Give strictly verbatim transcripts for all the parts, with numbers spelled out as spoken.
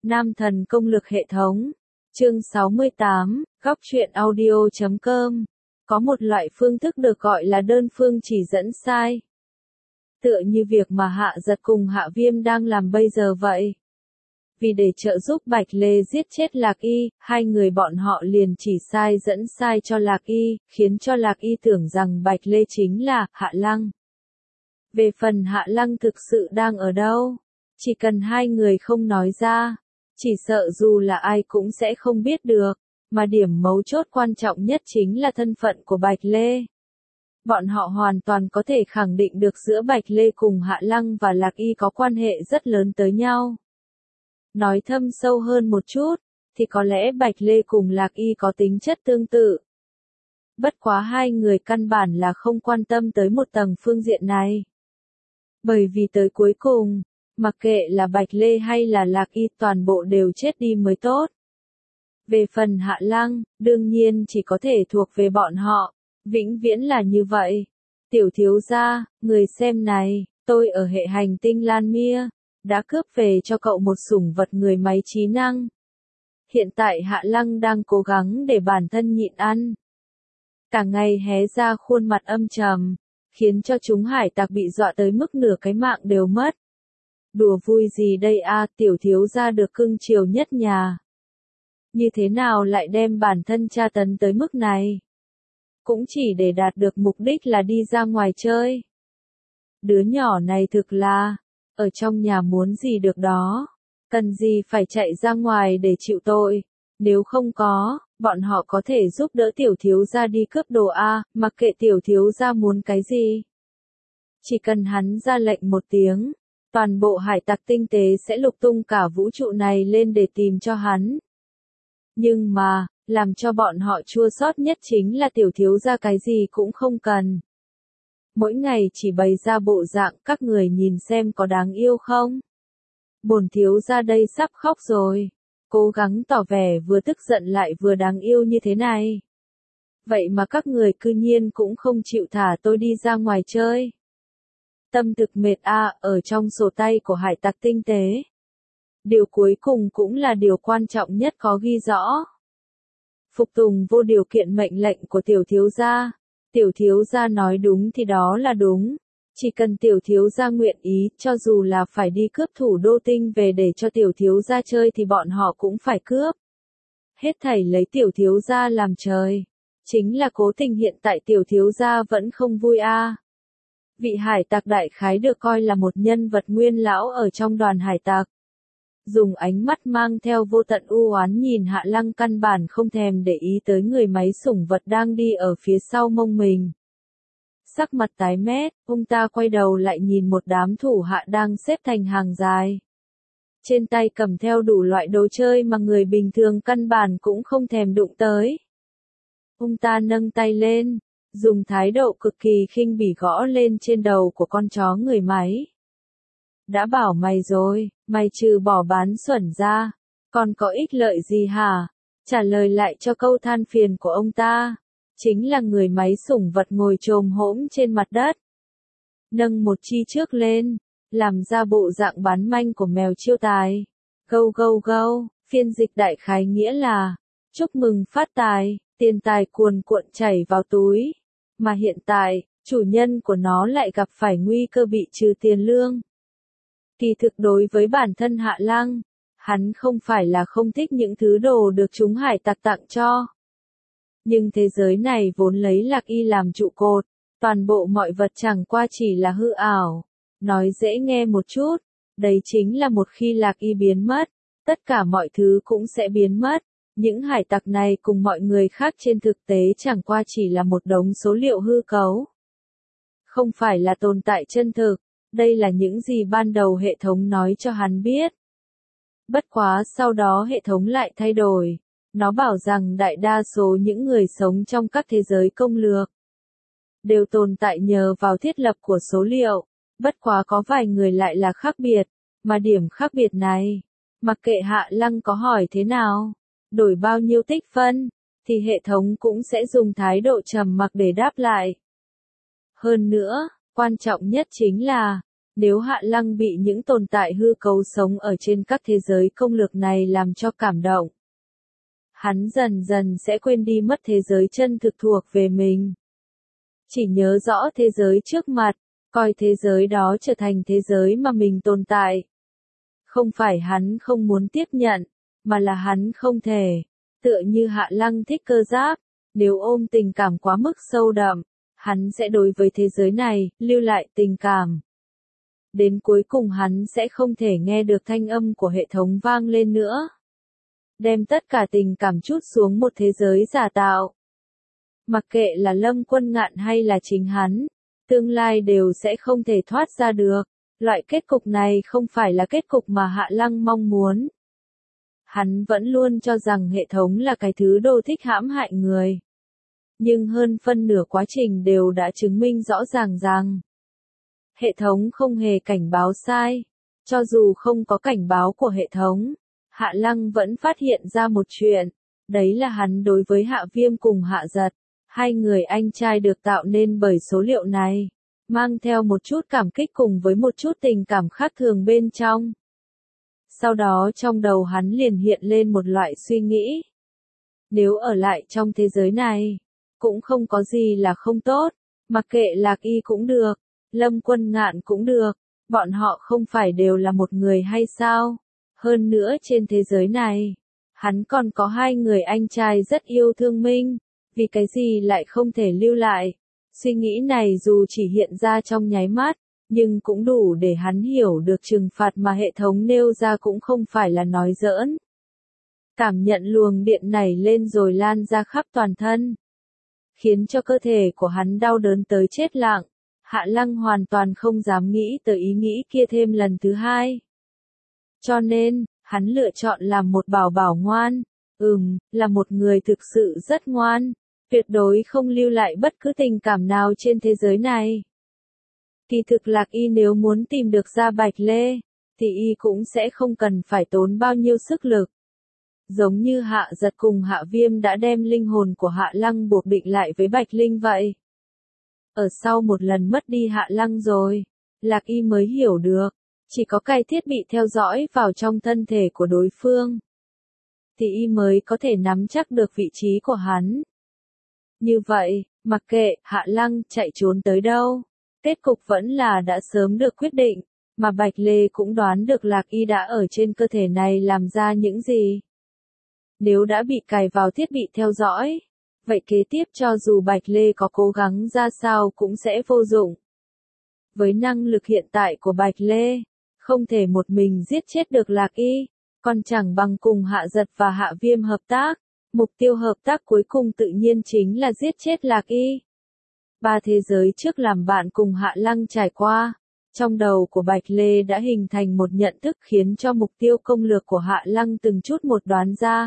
Nam thần công lực hệ thống. Chương sáu mươi tám, góc truyện audio chấm com. Có một loại phương thức được gọi là đơn phương chỉ dẫn sai. Tựa như việc mà Hạ Giật cùng Hạ Viêm đang làm bây giờ vậy. Vì để trợ giúp Bạch Lê giết chết Lạc Y, hai người bọn họ liền chỉ sai dẫn sai cho Lạc Y, khiến cho Lạc Y tưởng rằng Bạch Lê chính là Hạ Lăng. Về phần Hạ Lăng thực sự đang ở đâu, chỉ cần hai người không nói ra, chỉ sợ dù là ai cũng sẽ không biết được, mà điểm mấu chốt quan trọng nhất chính là thân phận của Bạch Lê. Bọn họ hoàn toàn có thể khẳng định được giữa Bạch Lê cùng Hạ Lăng và Lạc Y có quan hệ rất lớn tới nhau. Nói thâm sâu hơn một chút, thì có lẽ Bạch Lê cùng Lạc Y có tính chất tương tự. Bất quá hai người căn bản là không quan tâm tới một tầng phương diện này. Bởi vì tới cuối cùng, mặc kệ là Bạch Lê hay là Lạc Y toàn bộ đều chết đi mới tốt. Về phần Hạ Lăng, đương nhiên chỉ có thể thuộc về bọn họ, vĩnh viễn là như vậy. Tiểu thiếu gia, người xem này, tôi ở hệ hành tinh Lan Mia, đã cướp về cho cậu một sủng vật người máy trí năng. Hiện tại Hạ Lăng đang cố gắng để bản thân nhịn ăn. Cả ngày hé ra khuôn mặt âm trầm, khiến cho chúng hải tặc bị dọa tới mức nửa cái mạng đều mất. Đùa vui gì đây a, tiểu thiếu gia được cưng chiều nhất nhà. Như thế nào lại đem bản thân tra tấn tới mức này? Cũng chỉ để đạt được mục đích là đi ra ngoài chơi. Đứa nhỏ này thực là, ở trong nhà muốn gì được đó, cần gì phải chạy ra ngoài để chịu tội, nếu không có, bọn họ có thể giúp đỡ tiểu thiếu gia đi cướp đồ a, mặc kệ tiểu thiếu gia muốn cái gì. Chỉ cần hắn ra lệnh một tiếng, toàn bộ hải tặc tinh tế sẽ lục tung cả vũ trụ này lên để tìm cho hắn. Nhưng mà, làm cho bọn họ chua xót nhất chính là tiểu thiếu gia cái gì cũng không cần. Mỗi ngày chỉ bày ra bộ dạng các người nhìn xem có đáng yêu không? Bổn thiếu gia đây sắp khóc rồi, cố gắng tỏ vẻ vừa tức giận lại vừa đáng yêu như thế này. Vậy mà các người cư nhiên cũng không chịu thả tôi đi ra ngoài chơi. Tâm thực mệt a, ở trong sổ tay của hải tặc tinh tế. Điều cuối cùng cũng là điều quan trọng nhất có ghi rõ. Phục tùng vô điều kiện mệnh lệnh của tiểu thiếu gia. Tiểu thiếu gia nói đúng thì đó là đúng. Chỉ cần tiểu thiếu gia nguyện ý, cho dù là phải đi cướp thủ đô tinh về để cho tiểu thiếu gia chơi thì bọn họ cũng phải cướp. Hết thảy lấy tiểu thiếu gia làm trời. Chính là cố tình hiện tại tiểu thiếu gia vẫn không vui a. Vị hải tặc đại khái được coi là một nhân vật nguyên lão ở trong đoàn hải tặc. Dùng ánh mắt mang theo vô tận u oán nhìn Hạ Lăng căn bản không thèm để ý tới người máy sủng vật đang đi ở phía sau mông mình. Sắc mặt tái mét, ông ta quay đầu lại nhìn một đám thủ hạ đang xếp thành hàng dài. Trên tay cầm theo đủ loại đồ chơi mà người bình thường căn bản cũng không thèm đụng tới. Ông ta nâng tay lên, dùng thái độ cực kỳ khinh bỉ gõ lên trên đầu của con chó người máy. Đã bảo mày rồi, mày trừ bỏ bán xuẩn ra, còn có ích lợi gì hả? Trả lời lại cho câu than phiền của ông ta, chính là người máy sủng vật ngồi chồm hổm trên mặt đất. Nâng một chi trước lên, làm ra bộ dạng bán manh của mèo chiêu tài. Gâu gâu gâu, phiên dịch đại khái nghĩa là, chúc mừng phát tài, tiền tài cuồn cuộn chảy vào túi. Mà hiện tại, chủ nhân của nó lại gặp phải nguy cơ bị trừ tiền lương. Kỳ thực đối với bản thân Hạ Lăng, hắn không phải là không thích những thứ đồ được chúng hải tặc tặng cho. Nhưng thế giới này vốn lấy Lạc Y làm trụ cột, toàn bộ mọi vật chẳng qua chỉ là hư ảo. Nói dễ nghe một chút, đấy chính là một khi Lạc Y biến mất, tất cả mọi thứ cũng sẽ biến mất. Những hải tặc này cùng mọi người khác trên thực tế chẳng qua chỉ là một đống số liệu hư cấu. Không phải là tồn tại chân thực. Đây là những gì ban đầu hệ thống nói cho hắn biết. Bất quá sau đó hệ thống lại thay đổi. Nó bảo rằng đại đa số những người sống trong các thế giới công lược đều tồn tại nhờ vào thiết lập của số liệu. Bất quá có vài người lại là khác biệt. Mà điểm khác biệt này, mặc kệ Hạ Lăng có hỏi thế nào, đổi bao nhiêu tích phân, thì hệ thống cũng sẽ dùng thái độ trầm mặc để đáp lại. Hơn nữa, quan trọng nhất chính là, Nếu Hạ Lăng bị những tồn tại hư cấu sống ở trên các thế giới công lược này làm cho cảm động, hắn dần dần sẽ quên đi mất thế giới chân thực thuộc về mình. Chỉ nhớ rõ thế giới trước mặt, coi thế giới đó trở thành thế giới mà mình tồn tại. Không phải hắn không muốn tiếp nhận, mà là hắn không thể. Tựa như Hạ Lăng thích Cơ Giáp, nếu ôm tình cảm quá mức sâu đậm, hắn sẽ đối với thế giới này, lưu lại tình cảm. Đến cuối cùng hắn sẽ không thể nghe được thanh âm của hệ thống vang lên nữa. Đem tất cả tình cảm trút xuống một thế giới giả tạo. Mặc kệ là Lâm Quân Ngạn hay là chính hắn, tương lai đều sẽ không thể thoát ra được. Loại kết cục này không phải là kết cục mà Hạ Lăng mong muốn. Hắn vẫn luôn cho rằng hệ thống là cái thứ đồ thích hãm hại người. Nhưng hơn phân nửa quá trình đều đã chứng minh rõ ràng rằng hệ thống không hề cảnh báo sai. Cho dù không có cảnh báo của hệ thống, Hạ Lăng vẫn phát hiện ra một chuyện. Đấy là hắn đối với Hạ Viêm cùng Hạ Giật, hai người anh trai được tạo nên bởi số liệu này, mang theo một chút cảm kích cùng với một chút tình cảm khác thường bên trong. Sau đó trong đầu hắn liền hiện lên một loại suy nghĩ. Nếu ở lại trong thế giới này, cũng không có gì là không tốt, mặc kệ Lạc Y cũng được, Lâm Quân Ngạn cũng được, bọn họ không phải đều là một người hay sao? Hơn nữa trên thế giới này, hắn còn có hai người anh trai rất yêu thương mình, vì cái gì lại không thể lưu lại? Suy nghĩ này dù chỉ hiện ra trong nháy mắt, nhưng cũng đủ để hắn hiểu được trừng phạt mà hệ thống nêu ra cũng không phải là nói giỡn. Cảm nhận luồng điện này lên rồi lan ra khắp toàn thân, khiến cho cơ thể của hắn đau đớn tới chết lặng. Hạ Lăng hoàn toàn không dám nghĩ tới ý nghĩ kia thêm lần thứ hai. Cho nên, hắn lựa chọn làm một bảo bảo ngoan. Ừm, là một người thực sự rất ngoan. Tuyệt đối không lưu lại bất cứ tình cảm nào trên thế giới này. Kỳ thực Lạc Y nếu muốn tìm được ra Bạch Lê, thì Y cũng sẽ không cần phải tốn bao nhiêu sức lực. Giống như Hạ Giật cùng Hạ Viêm đã đem linh hồn của Hạ Lăng buộc định lại với Bạch Linh vậy. Ở sau một lần mất đi Hạ Lăng rồi, Lạc Y mới hiểu được, chỉ có cài thiết bị theo dõi vào trong thân thể của đối phương, thì Y mới có thể nắm chắc được vị trí của hắn. Như vậy, mặc kệ Hạ Lăng chạy trốn tới đâu, kết cục vẫn là đã sớm được quyết định, mà Bạch Lê cũng đoán được Lạc Y đã ở trên cơ thể này làm ra những gì. Nếu đã bị cài vào thiết bị theo dõi, vậy kế tiếp cho dù Bạch Lê có cố gắng ra sao cũng sẽ vô dụng. Với năng lực hiện tại của Bạch Lê, không thể một mình giết chết được Lạc Y, còn chẳng bằng cùng Hạ Giật và Hạ Viêm hợp tác. Mục tiêu hợp tác cuối cùng tự nhiên chính là giết chết Lạc Y. Ba thế giới trước làm bạn cùng Hạ Lăng trải qua, trong đầu của Bạch Lê đã hình thành một nhận thức khiến cho mục tiêu công lược của Hạ Lăng từng chút một đoán ra.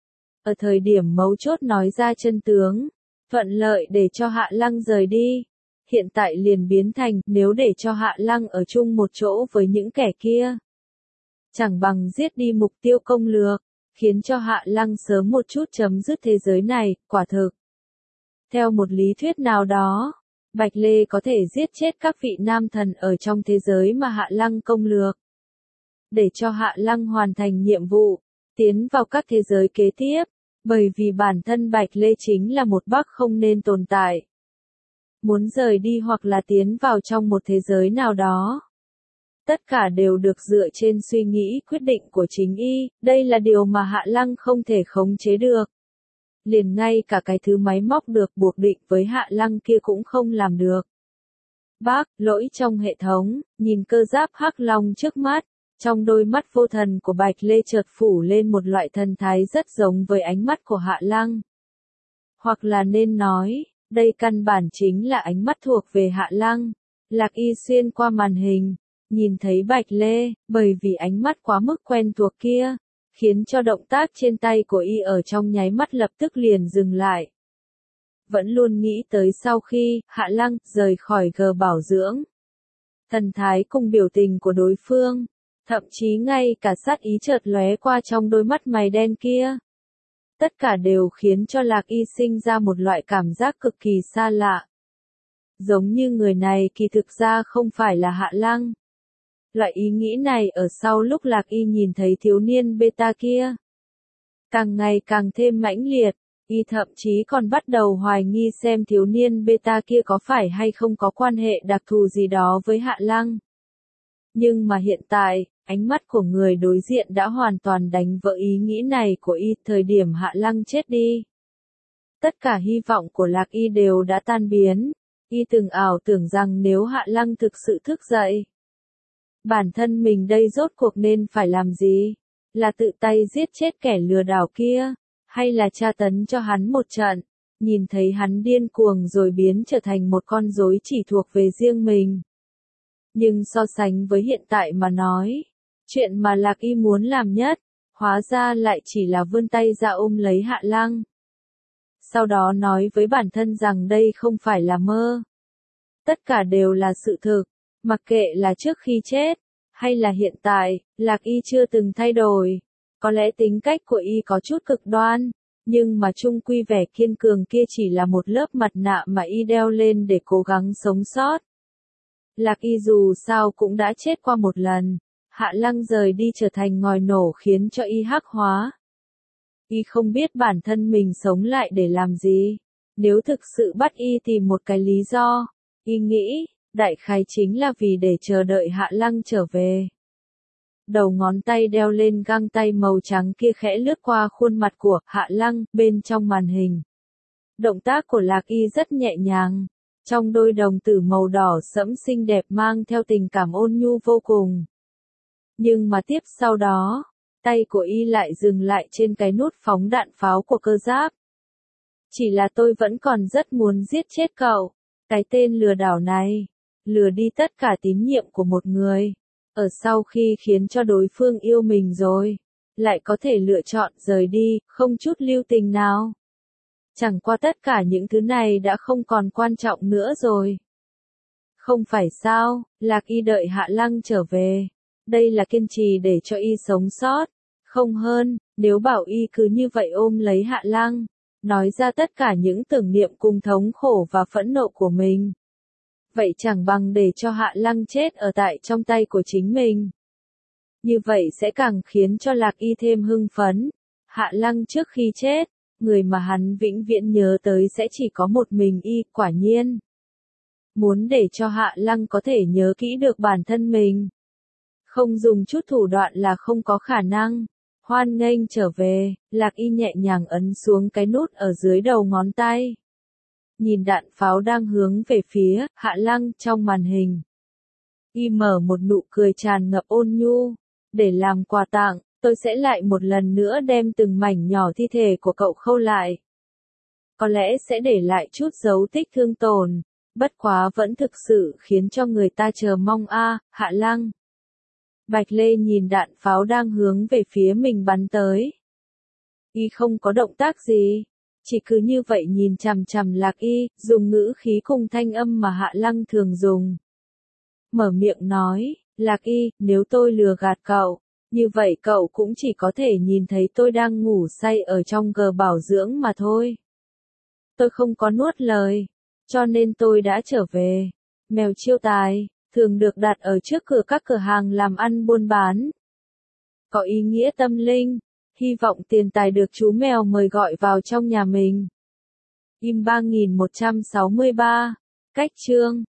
Ở thời điểm mấu chốt nói ra chân tướng, thuận lợi để cho Hạ Lăng rời đi. Hiện tại liền biến thành nếu để cho Hạ Lăng ở chung một chỗ với những kẻ kia, chẳng bằng giết đi mục tiêu công lược, khiến cho Hạ Lăng sớm một chút chấm dứt thế giới này, quả thực. Theo một lý thuyết nào đó, Bạch Lê có thể giết chết các vị nam thần ở trong thế giới mà Hạ Lăng công lược. Để cho Hạ Lăng hoàn thành nhiệm vụ, tiến vào các thế giới kế tiếp, bởi vì bản thân Bạch Lê chính là một bác không nên tồn tại. Muốn rời đi hoặc là tiến vào trong một thế giới nào đó. Tất cả đều được dựa trên suy nghĩ quyết định của chính Y, đây là điều mà Hạ Lăng không thể khống chế được. Liền ngay cả cái thứ máy móc được buộc định với Hạ Lăng kia cũng không làm được. Bác, lỗi trong hệ thống, nhìn cơ giáp hắc long trước mắt, trong đôi mắt vô thần của Bạch Lê chợt phủ lên một loại thần thái rất giống với ánh mắt của Hạ Lăng. Hoặc là nên nói, đây căn bản chính là ánh mắt thuộc về Hạ Lăng. Lạc Y xuyên qua màn hình, nhìn thấy Bạch Lê, bởi vì ánh mắt quá mức quen thuộc kia, khiến cho động tác trên tay của Y ở trong nháy mắt lập tức liền dừng lại. Vẫn luôn nghĩ tới sau khi Hạ Lăng rời khỏi G bảo dưỡng. Thần thái cùng biểu tình của đối phương, thậm chí ngay cả sát ý chợt lóe qua trong đôi mắt mày đen kia. Tất cả đều khiến cho Lạc Y sinh ra một loại cảm giác cực kỳ xa lạ. Giống như người này kỳ thực ra không phải là Hạ Lăng, Loại ý nghĩ này ở sau lúc Lạc Y nhìn thấy thiếu niên beta kia. Càng ngày càng thêm mãnh liệt, Y thậm chí còn bắt đầu hoài nghi xem thiếu niên beta kia có phải hay không có quan hệ đặc thù gì đó với Hạ Lăng. Nhưng mà hiện tại, ánh mắt của người đối diện đã hoàn toàn đánh vỡ ý nghĩ này của Y thời điểm Hạ Lăng chết đi. Tất cả hy vọng của Lạc Y đều đã tan biến. Y từng ảo tưởng rằng nếu Hạ Lăng thực sự thức dậy, bản thân mình đây rốt cuộc nên phải làm gì? Là tự tay giết chết kẻ lừa đảo kia, hay là tra tấn cho hắn một trận, nhìn thấy hắn điên cuồng rồi biến trở thành một con rối chỉ thuộc về riêng mình. Nhưng so sánh với hiện tại mà nói, chuyện mà Lạc Y muốn làm nhất, hóa ra lại chỉ là vươn tay ra ôm lấy Hạ Lăng. Sau đó nói với bản thân rằng đây không phải là mơ. Tất cả đều là sự thực, mặc kệ là trước khi chết, hay là hiện tại, Lạc Y chưa từng thay đổi. Có lẽ tính cách của Y có chút cực đoan, nhưng mà chung quy vẻ kiên cường kia chỉ là một lớp mặt nạ mà Y đeo lên để cố gắng sống sót. Lạc Y dù sao cũng đã chết qua một lần, Hạ Lăng rời đi trở thành ngòi nổ khiến cho Y hắc hóa. Y không biết bản thân mình sống lại để làm gì. Nếu thực sự bắt Y tìm một cái lý do, Y nghĩ, đại khái chính là vì để chờ đợi Hạ Lăng trở về. Đầu ngón tay đeo lên găng tay màu trắng kia khẽ lướt qua khuôn mặt của Hạ Lăng bên trong màn hình. Động tác của Lạc Y rất nhẹ nhàng, trong đôi đồng tử màu đỏ sẫm xinh đẹp mang theo tình cảm ôn nhu vô cùng. Nhưng mà tiếp sau đó, tay của Y lại dừng lại trên cái nút phóng đạn pháo của cơ giáp. Chỉ là tôi vẫn còn rất muốn giết chết cậu, cái tên lừa đảo này, lừa đi tất cả tín nhiệm của một người. Ở sau khi khiến cho đối phương yêu mình rồi, lại có thể lựa chọn rời đi, không chút lưu tình nào. Chẳng qua tất cả những thứ này đã không còn quan trọng nữa rồi. Không phải sao, Lạc Y đợi Hạ Lăng trở về. Đây là kiên trì để cho Y sống sót. Không hơn, nếu bảo Y cứ như vậy ôm lấy Hạ Lăng, nói ra tất cả những tưởng niệm cùng thống khổ và phẫn nộ của mình. Vậy chẳng bằng để cho Hạ Lăng chết ở tại trong tay của chính mình. Như vậy sẽ càng khiến cho Lạc Y thêm hưng phấn. Hạ Lăng trước khi chết, người mà hắn vĩnh viễn nhớ tới sẽ chỉ có một mình Y, quả nhiên. Muốn để cho Hạ Lăng có thể nhớ kỹ được bản thân mình. Không dùng chút thủ đoạn là không có khả năng. Hoan nghênh trở về, Lạc Y nhẹ nhàng ấn xuống cái nút ở dưới đầu ngón tay. Nhìn đạn pháo đang hướng về phía Hạ Lăng trong màn hình. Y mở một nụ cười tràn ngập ôn nhu. Để làm quà tặng, tôi sẽ lại một lần nữa đem từng mảnh nhỏ thi thể của cậu khâu lại. Có lẽ sẽ để lại chút dấu tích thương tổn, bất quá vẫn thực sự khiến cho người ta chờ mong a, à, Hạ Lăng. Bạch Lê nhìn đạn pháo đang hướng về phía mình bắn tới. Y không có động tác gì, chỉ cứ như vậy nhìn chằm chằm Lạc Y, dùng ngữ khí cùng thanh âm mà Hạ Lăng thường dùng. Mở miệng nói, Lạc Y, nếu tôi lừa gạt cậu, như vậy cậu cũng chỉ có thể nhìn thấy tôi đang ngủ say ở trong gờ bảo dưỡng mà thôi. Tôi không có nuốt lời, cho nên tôi đã trở về. Mèo chiêu tài thường được đặt ở trước cửa các cửa hàng làm ăn buôn bán. Có ý nghĩa tâm linh, hy vọng tiền tài được chú mèo mời gọi vào trong nhà mình. Im ba nghìn một trăm sáu mươi ba, cách chương.